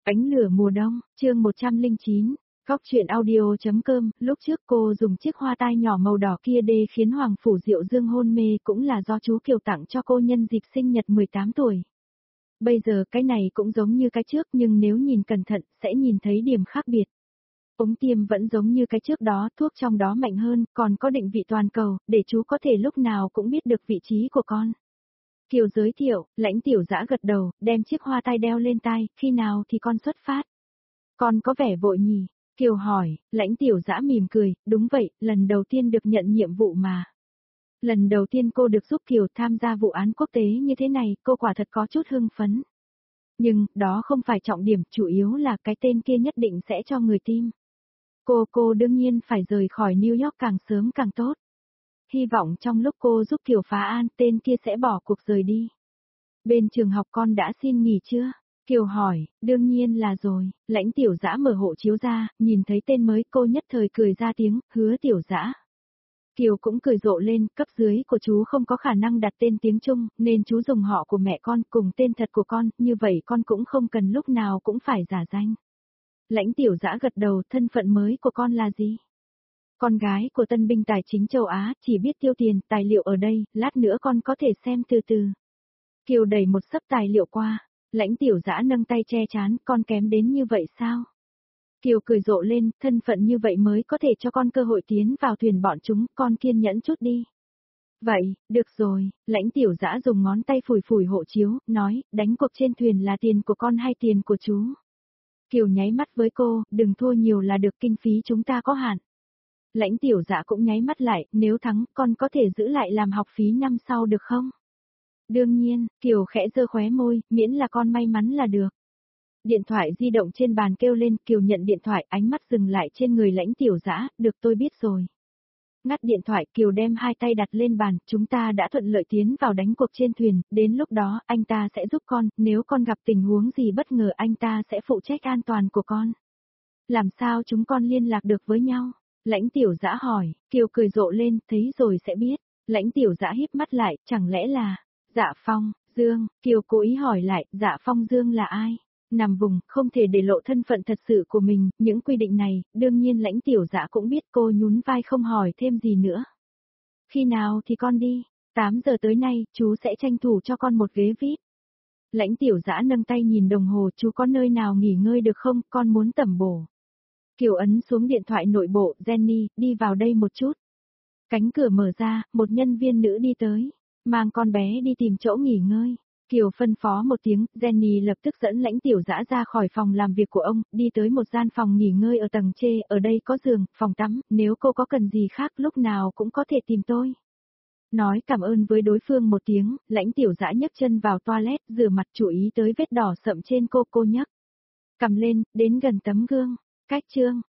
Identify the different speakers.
Speaker 1: Ánh lửa mùa đông, chương 109, Góc truyện audio.com, lúc trước cô dùng chiếc hoa tai nhỏ màu đỏ kia để khiến Hoàng Phủ Diệu Dương hôn mê cũng là do chú Kiều tặng cho cô nhân dịp sinh nhật 18 tuổi. Bây giờ cái này cũng giống như cái trước nhưng nếu nhìn cẩn thận sẽ nhìn thấy điểm khác biệt. Ống tiêm vẫn giống như cái trước đó, thuốc trong đó mạnh hơn, còn có định vị toàn cầu, để chú có thể lúc nào cũng biết được vị trí của con. Kiều giới thiệu, Lãnh Tiểu Dã gật đầu, đem chiếc hoa tai đeo lên tai, khi nào thì con xuất phát? Con có vẻ vội nhỉ? Kiều hỏi, Lãnh Tiểu Dã mỉm cười, đúng vậy, lần đầu tiên được nhận nhiệm vụ mà. Lần đầu tiên cô được giúp Kiều tham gia vụ án quốc tế như thế này, cô quả thật có chút hưng phấn. Nhưng, đó không phải trọng điểm, chủ yếu là cái tên kia nhất định sẽ cho người tim. Cô đương nhiên phải rời khỏi New York càng sớm càng tốt. Hy vọng trong lúc cô giúp Kiều phá án, tên kia sẽ bỏ cuộc rời đi. Bên trường học con đã xin nghỉ chưa? Kiều hỏi, đương nhiên là rồi. Lãnh Tiểu Dã mở hộ chiếu ra, nhìn thấy tên mới cô nhất thời cười ra tiếng, Hứa Tiểu Dã. Kiều cũng cười rộ lên, cấp dưới của chú không có khả năng đặt tên tiếng Trung, nên chú dùng họ của mẹ con cùng tên thật của con, như vậy con cũng không cần lúc nào cũng phải giả danh. Lãnh Tiểu Dã gật đầu, thân phận mới của con là gì? Con gái của tân binh tài chính châu Á, chỉ biết tiêu tiền, tài liệu ở đây, lát nữa con có thể xem từ từ. Kiều đẩy một xấp tài liệu qua, Lãnh Tiểu Dã nâng tay che chán, con kém đến như vậy sao? Kiều cười rộ lên, thân phận như vậy mới có thể cho con cơ hội tiến vào thuyền bọn chúng, con kiên nhẫn chút đi. Vậy, được rồi, Lãnh Tiểu Dã dùng ngón tay phủi phủi hộ chiếu, nói, đánh cuộc trên thuyền là tiền của con hay tiền của chú? Kiều nháy mắt với cô, đừng thua nhiều là được, kinh phí chúng ta có hạn. Lãnh Tiểu Dã cũng nháy mắt lại, nếu thắng, con có thể giữ lại làm học phí năm sau được không? Đương nhiên, Kiều khẽ giơ khóe môi, miễn là con may mắn là được. Điện thoại di động trên bàn kêu lên, Kiều nhận điện thoại, ánh mắt dừng lại trên người Lãnh Tiểu Dã, được tôi biết rồi. Ngắt điện thoại, Kiều đem hai tay đặt lên bàn, chúng ta đã thuận lợi tiến vào đánh cuộc trên thuyền, đến lúc đó, anh ta sẽ giúp con, nếu con gặp tình huống gì bất ngờ anh ta sẽ phụ trách an toàn của con. Làm sao chúng con liên lạc được với nhau? Lãnh Tiểu Dã hỏi, Kiều cười rộ lên, thấy rồi sẽ biết. Lãnh Tiểu Dã híp mắt lại, chẳng lẽ là, Dạ Phong, Dương, Kiều cố ý hỏi lại, Dạ Phong Dương là ai? Nằm vùng, không thể để lộ thân phận thật sự của mình, những quy định này, đương nhiên Lãnh Tiểu Dã cũng biết, cô nhún vai không hỏi thêm gì nữa. Khi nào thì con đi? 8 giờ tới nay, chú sẽ tranh thủ cho con một ghế VIP. Lãnh Tiểu Dã nâng tay nhìn đồng hồ, chú có nơi nào nghỉ ngơi được không, con muốn tẩm bổ. Kiều ấn xuống điện thoại nội bộ, Jenny, đi vào đây một chút. Cánh cửa mở ra, một nhân viên nữ đi tới, mang con bé đi tìm chỗ nghỉ ngơi. Kiều phân phó một tiếng, Jenny lập tức dẫn Lãnh Tiểu Dã ra khỏi phòng làm việc của ông, đi tới một gian phòng nghỉ ngơi ở tầng trên, ở đây có giường, phòng tắm, nếu cô có cần gì khác lúc nào cũng có thể tìm tôi. Nói cảm ơn với đối phương một tiếng, Lãnh Tiểu Dã nhấc chân vào toilet, rửa mặt, chú ý tới vết đỏ sậm trên cô nhấc cầm lên, đến gần tấm gương, cách chương.